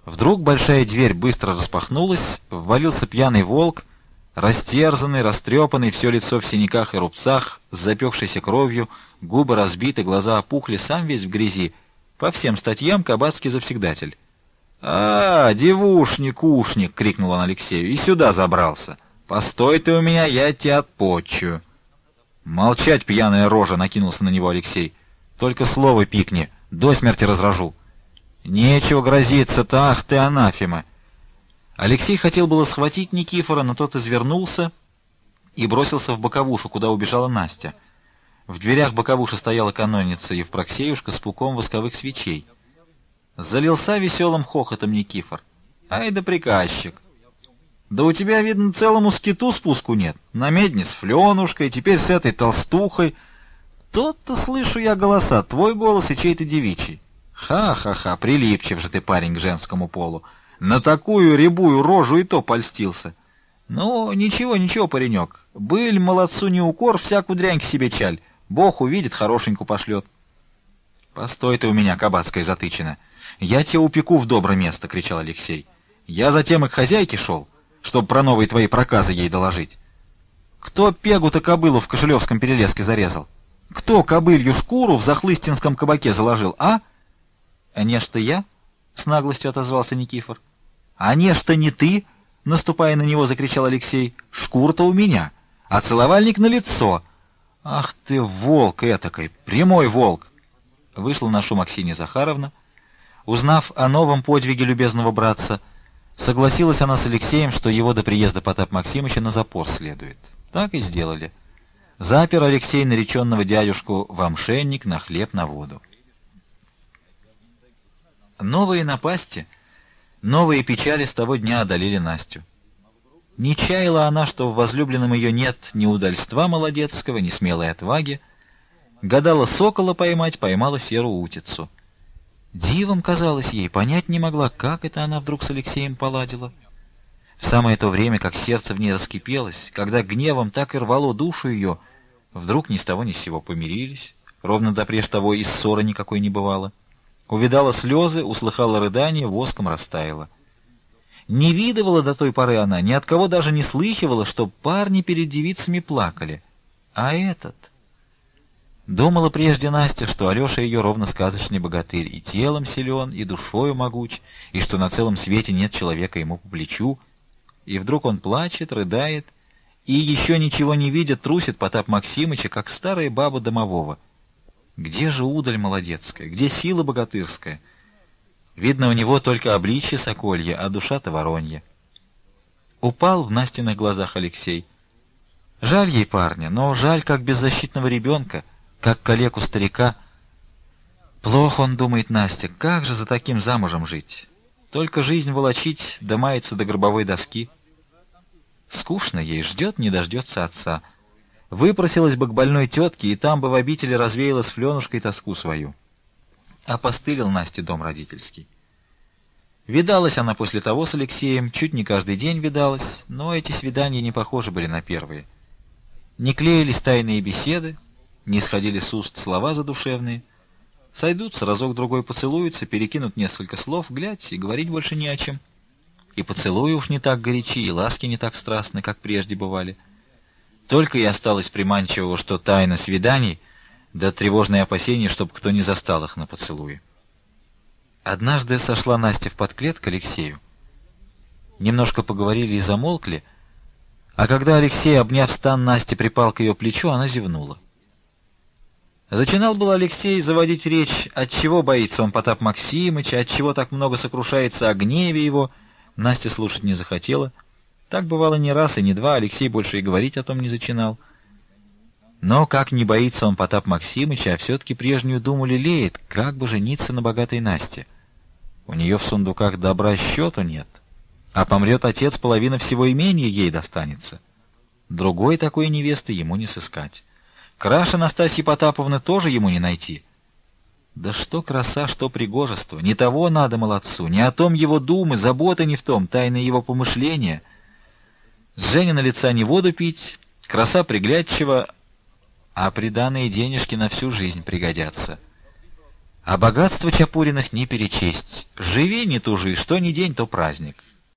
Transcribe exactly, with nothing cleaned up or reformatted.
Вдруг большая дверь быстро распахнулась, ввалился пьяный волк, растерзанный, растрепанный, все лицо в синяках и рубцах, с запекшейся кровью, губы разбиты, глаза опухли, сам весь в грязи. По всем статьям кабацкий завсегдатель. «А, девушник-ушник!» — крикнул он Алексею. «И сюда забрался! Постой ты у меня, я тебя отпотчую!» «Молчать, пьяная рожа!» — накинулся на него Алексей. «Только слово пикни, до смерти разражу!» «Нечего грозиться-то, ах ты, анафема!» Алексей хотел было схватить Никифора, но тот извернулся и бросился в боковушу, куда убежала Настя. В дверях боковуши стояла канонница Евпроксеюшка с пуком восковых свечей. Залился веселым хохотом Никифор. «Ай да приказчик! Да у тебя, видно, целому скиту спуску нет. На медне с Фленушкой, теперь с этой толстухой. Тот-то слышу я голоса, твой голос и чей-то девичий. Ха-ха-ха, прилипчив же ты, парень, к женскому полу. На такую рябую рожу и то польстился. Ну, ничего, ничего, паренек. Быль молодцу не укор, всякую дрянь к себе чаль. Бог увидит, хорошеньку пошлет». «Постой ты у меня, кабацкая затычина. Я тебя упеку в доброе место», — кричал Алексей. «Я затем и к хозяйке шел, чтобы про новые твои проказы ей доложить. Кто пегу-то кобылу в Кошелевском перелеске зарезал? Кто кобылью шкуру в Захлыстинском кабаке заложил, а?» «А не ж ты я?» — с наглостью отозвался Никифор. «А не ж ты не ты!» — наступая на него, закричал Алексей. «Шкура-то у меня, а целовальник на лицо. Ах ты, волк этакой, прямой волк!» Вышла на шум Аксинья Захаровна. Узнав о новом подвиге любезного братца, согласилась она с Алексеем, что его до приезда Потапа Максимыча на запор следует. Так и сделали. Запер Алексей нареченного дядюшку в омшенник на хлеб на воду. Новые напасти, новые печали с того дня одолели Настю. Не чаяла она, что в возлюбленном ее нет ни удальства молодецкого, ни смелой отваги. Гадала сокола поймать, поймала серую утицу. Дивом казалось ей, понять не могла, как это она вдруг с Алексеем поладила. В самое то время, как сердце в ней раскипелось, когда гневом так и рвало душу ее, вдруг ни с того ни с сего помирились, ровно допреж того и ссоры никакой не бывало. Увидала слезы, услыхала рыдания, воском растаяла. Не видывала до той поры она, ни от кого даже не слыхивала, что парни перед девицами плакали. А этот... Думала прежде Настя, что Алеша ее ровно сказочный богатырь, и телом силен, и душою могуч, и что на целом свете нет человека ему по плечу. И вдруг он плачет, рыдает, и, еще ничего не видя, трусит Потап Максимыча, как старая баба домового. Где же удаль молодецкая, где сила богатырская? Видно, у него только обличье соколье, а душа-то воронья. Упал в Настиных глазах Алексей. Жаль ей парня, но жаль как беззащитного ребенка, как калеку старика. Плохо он, думает Настя, как же за таким замужем жить? Только жизнь волочить, да мается до гробовой доски. Скучно ей, ждет, не дождется отца. Выпросилась бы к больной тетке, и там бы в обители развеяла с Фленушкой тоску свою. Опостылил Насте дом родительский. Видалась она после того с Алексеем, чуть не каждый день видалась, но эти свидания не похожи были на первые. Не клеились тайные беседы, не исходили с уст слова задушевные. Сойдутся, разок-другой поцелуются, перекинут несколько слов, глядь, и говорить больше не о чем. И поцелуи уж не так горячи, и ласки не так страстны, как прежде бывали. Только и осталось приманчивого, что тайна свиданий, да тревожное опасение, чтоб кто не застал их на поцелуе. Однажды сошла Настя в подклет к Алексею. Немножко поговорили и замолкли, а когда Алексей, обняв стан Насти, припал к ее плечу, она зевнула. Зачинал был Алексей заводить речь, отчего боится он Потап Максимыча, отчего так много сокрушается о гневе его. Настя слушать не захотела. Так бывало не раз и не два, Алексей больше и говорить о том не зачинал. Но как не боится он Потап Максимыча, а все-таки прежнюю думу лелеет, как бы жениться на богатой Насте. У нее в сундуках добра счету нет, а помрет отец, половина всего имения ей достанется. Другой такой невесты ему не сыскать. Краше Настасьи Потаповны тоже ему не найти. Да что краса, что пригожество, не того надо молодцу, не о том его думы, заботы не в том, тайны его помышления. С Женина лица не воду пить, краса приглядчива, а приданые денежки на всю жизнь пригодятся. А богатство Чапуриных не перечесть. Живи, не тужи, что ни день, то праздник.